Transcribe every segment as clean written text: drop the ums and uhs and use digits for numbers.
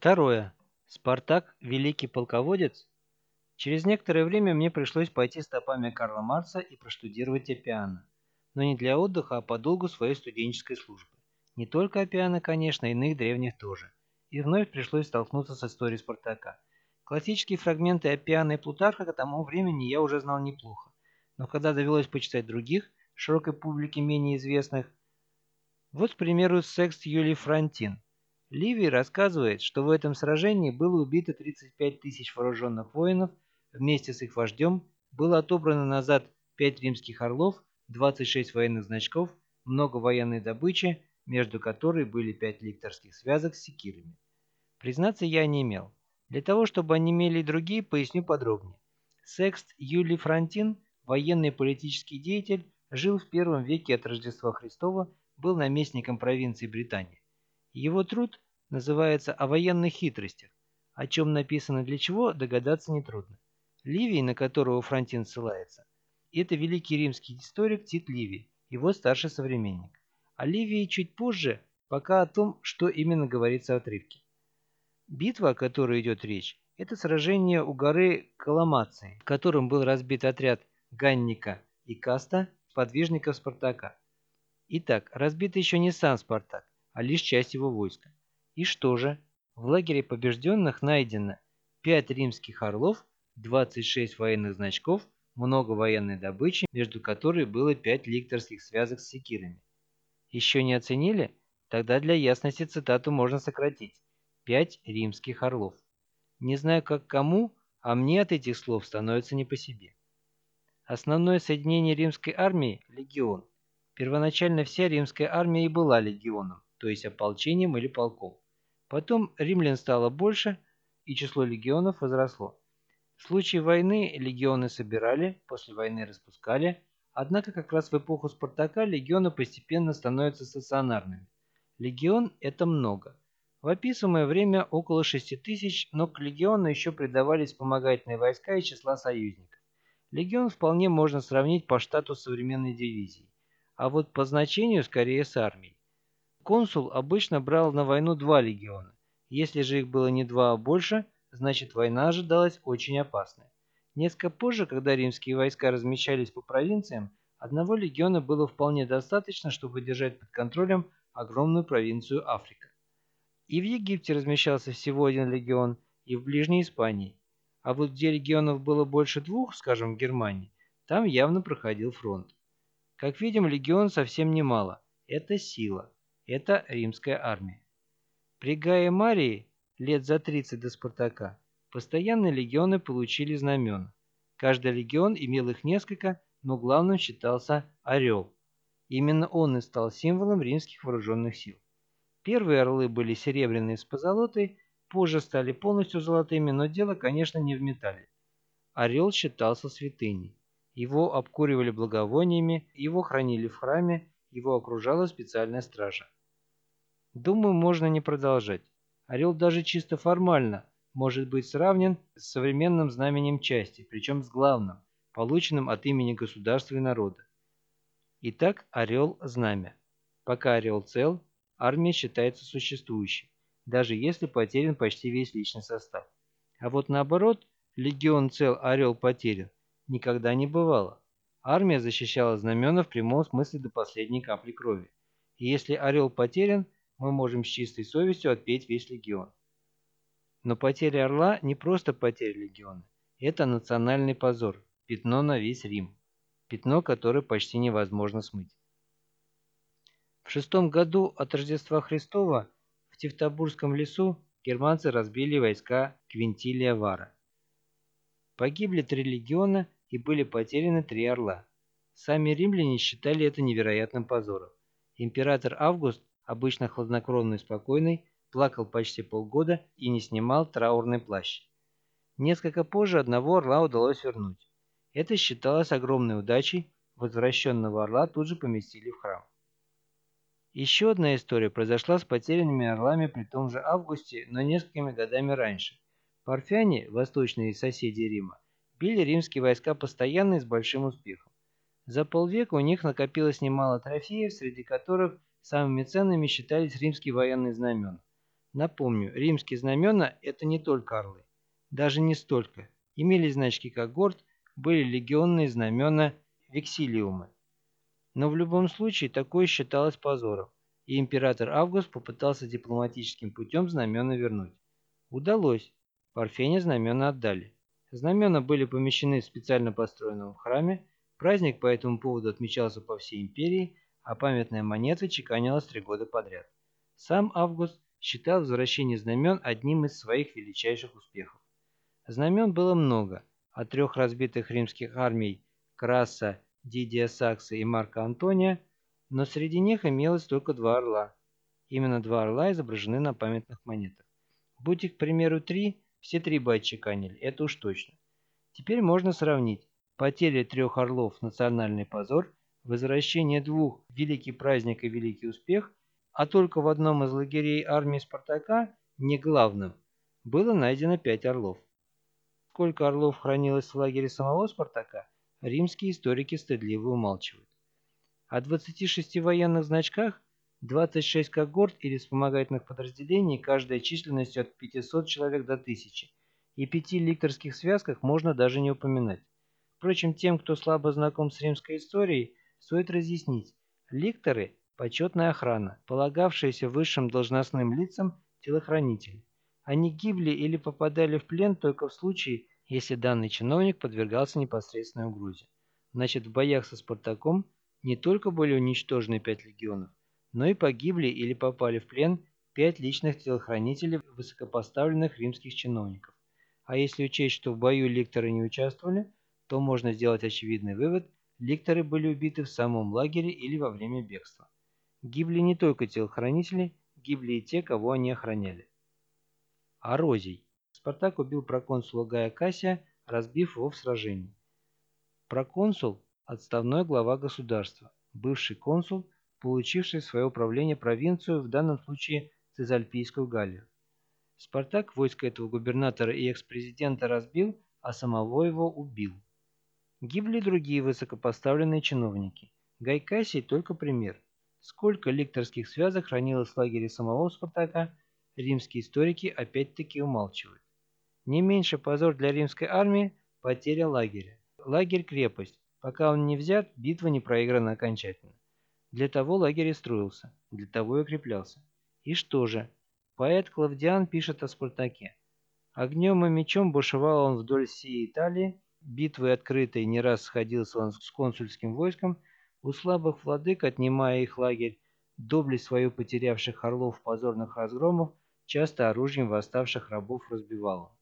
Второе. Спартак– великий полководец? Через некоторое время мне пришлось пойти стопами Карла Маркса и проштудировать Аппиана. Но не для отдыха, а по долгу своей студенческой службы. Не только Аппиана, конечно, иных древних тоже. И вновь пришлось столкнуться с историей Спартака. Классические фрагменты Аппиана и Плутарха к тому времени я уже знал неплохо. Но когда довелось почитать других, широкой публике менее известных, вот, к примеру, секст Юлий Франтин. Ливий рассказывает, что в этом сражении было убито 35 тысяч вооруженных воинов, вместе с их вождем было отобрано назад 5 римских орлов, 26 военных значков, много военной добычи, между которой были 5 ликторских связок с секирами. Признаться, я не имел. Для того, чтобы они имели и другие, поясню подробнее. Секст Юлий Франтин, военный и политический деятель, жил в первом веке от Рождества Христова, был наместником провинции Британия. Его труд называется «О военных хитростях». О чем написано для чего, догадаться нетрудно. Ливий, на которого Франтин ссылается, это великий римский историк Тит Ливий, его старший современник. О Ливии чуть позже, пока о том, что именно говорится в отрывке. Битва, о которой идет речь, это сражение у горы Коломации, в котором был разбит отряд Ганника и Каста, сподвижников Спартака. Итак, разбит еще не сам Спартак, а лишь часть его войска. И что же? В лагере побежденных найдено 5 римских орлов, 26 военных значков, много военной добычи, между которой было 5 ликторских связок с секирами. Еще не оценили? Тогда для ясности цитату можно сократить. 5 римских орлов. Не знаю как кому, а мне от этих слов становится не по себе. Основное соединение римской армии – легион. Первоначально вся римская армия и была легионом, то есть ополчением или полком. Потом римлян стало больше, и число легионов возросло. В случае войны легионы собирали, после войны распускали, однако как раз в эпоху Спартака легионы постепенно становятся стационарными. Легион – это много. В описываемое время около 6 тысяч, но к легиону еще придавались вспомогательные войска и числа союзников. Легион вполне можно сравнить по штату с современной дивизией, а вот по значению скорее с армией. Консул обычно брал на войну 2 легиона. Если же их было не 2, а больше, значит война ожидалась очень опасной. Несколько позже, когда римские войска размещались по провинциям, одного легиона было вполне достаточно, чтобы держать под контролем огромную провинцию Африка. И в Египте размещался всего 1 легион, и в Ближней Испании. А вот где легионов было больше 2, скажем, в Германии, там явно проходил фронт. Как видим, легион совсем немало. Это сила. Это римская армия. При Гае Марии, лет за 30 до Спартака, постоянные легионы получили знамена. Каждый легион имел их несколько, но главным считался орел. Именно он и стал символом римских вооруженных сил. Первые орлы были серебряные с позолотой, позже стали полностью золотыми, но дело, конечно, не в металле. Орел считался святыней. Его обкуривали благовониями, его хранили в храме, его окружала специальная стража. Думаю, можно не продолжать. Орел даже чисто формально может быть сравнен с современным знаменем части, причем с главным, полученным от имени государства и народа. Итак, орел-знамя. Пока орел цел, армия считается существующей, даже если потерян почти весь личный состав. А вот наоборот, легион цел, орел потерян, никогда не бывало. Армия защищала знамена в прямом смысле до последней капли крови. И если орел потерян, мы можем с чистой совестью отпеть весь легион. Но потеря орла не просто потеря легиона. Это национальный позор, пятно на весь Рим. Пятно, которое почти невозможно смыть. В 6 году от Рождества Христова в Тевтобурском лесу германцы разбили войска Квинтилия Вара. Погибли 3 легиона и были потеряны 3 орла. Сами римляне считали это невероятным позором. Император Август, обычно хладнокровный и спокойный, плакал почти полгода и не снимал траурный плащ. Несколько позже одного орла удалось вернуть. Это считалось огромной удачей, возвращенного орла тут же поместили в храм. Еще одна история произошла с потерянными орлами при том же Августе, но несколькими годами раньше. Парфяне, восточные соседи Рима, били римские войска постоянно и с большим успехом. За полвека у них накопилось немало трофеев, среди которых самыми ценными считались римские военные знамена. Напомню, римские знамена – это не только орлы. Даже не столько. Имелись значки когорт, были легионные знамена вексилиумы. Но в любом случае такое считалось позором, и император Август попытался дипломатическим путем знамена вернуть. Удалось. Парфене знамена отдали. Знамена были помещены в специально построенном храме, праздник по этому поводу отмечался по всей империи, а памятная монета чеканилась 3 года подряд. Сам Август считал возвращение знамен одним из своих величайших успехов. Знамен было много, от 3 разбитых римских армий Краса, Дидия Сакса и Марка Антония, но среди них имелось только 2 орла. Именно 2 орла изображены на памятных монетах. Будь их, к примеру, 3, все 3 бы отчеканили, это уж точно. Теперь можно сравнить. Потеря 3 орлов – национальный позор, возвращение 2– великий праздник и великий успех, а только в одном из лагерей армии Спартака, не главным, было найдено 5 орлов. Сколько орлов хранилось в лагере самого Спартака, римские историки стыдливо умалчивают. О 26 военных значках, 26 когорт или вспомогательных подразделений, каждая численностью от 500 человек до 1000, и 5 ликторских связках можно даже не упоминать. Впрочем, тем, кто слабо знаком с римской историей, стоит разъяснить. Ликторы – почетная охрана, полагавшаяся высшим должностным лицам телохранители. Они гибли или попадали в плен только в случае, если данный чиновник подвергался непосредственной угрозе. Значит, в боях со Спартаком не только были уничтожены 5 легионов, но и погибли или попали в плен 5 личных телохранителей высокопоставленных римских чиновников. А если учесть, что в бою ликторы не участвовали, то можно сделать очевидный вывод – ликторы были убиты в самом лагере или во время бегства. Гибли не только телохранители, гибли и те, кого они охраняли. Орозий. Спартак убил проконсула Гая Кассия, разбив его в сражении. Проконсул – отставной глава государства, бывший консул, получивший в свое управление провинцию, в данном случае Цезальпийскую Галлию. Спартак войско этого губернатора и экс-президента разбил, а самого его убил. Гибли другие высокопоставленные чиновники. Гай Кассий только пример. Сколько ликторских связок хранилось в лагере самого Спартака, римские историки опять-таки умалчивают. Не меньше позор для римской армии – потеря лагеря. Лагерь-крепость. Пока он не взят, битва не проиграна окончательно. Для того лагерь и строился, для того и укреплялся. И что же? Поэт Клавдиан пишет о Спартаке. Огнем и мечом бушевал он вдоль всей Италии, битвы открытой не раз сходился он с консульским войском, у слабых владык, отнимая их лагерь, доблесть свою потерявших орлов позорных разгромов, часто оружием восставших рабов разбивал он.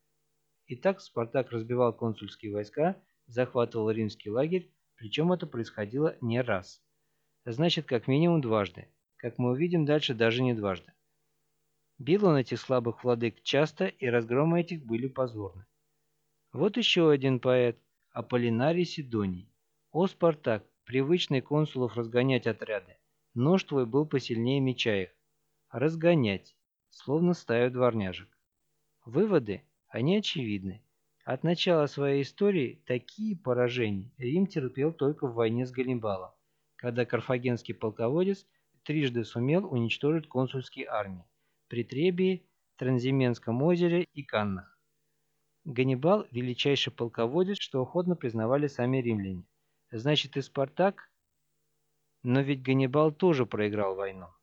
Итак, Спартак разбивал консульские войска, захватывал римский лагерь, причем это происходило не раз. Значит, как минимум дважды. Как мы увидим дальше, даже не дважды. Бил он этих слабых владык часто, и разгромы этих были позорны. Вот еще один поэт, Аполлинарий Сидоний. «О, Спартак, привычный консулов разгонять отряды, нож твой был посильнее меча их. Разгонять, словно стаю дворняжек». Выводы, они очевидны. От начала своей истории такие поражения Рим терпел только в войне с Ганнибалом, когда карфагенский полководец трижды сумел уничтожить консульские армии при Требии, Транзименском озере и Каннах. Ганнибал – величайший полководец, что охотно признавали сами римляне. Значит, и Спартак? Но ведь Ганнибал тоже проиграл войну.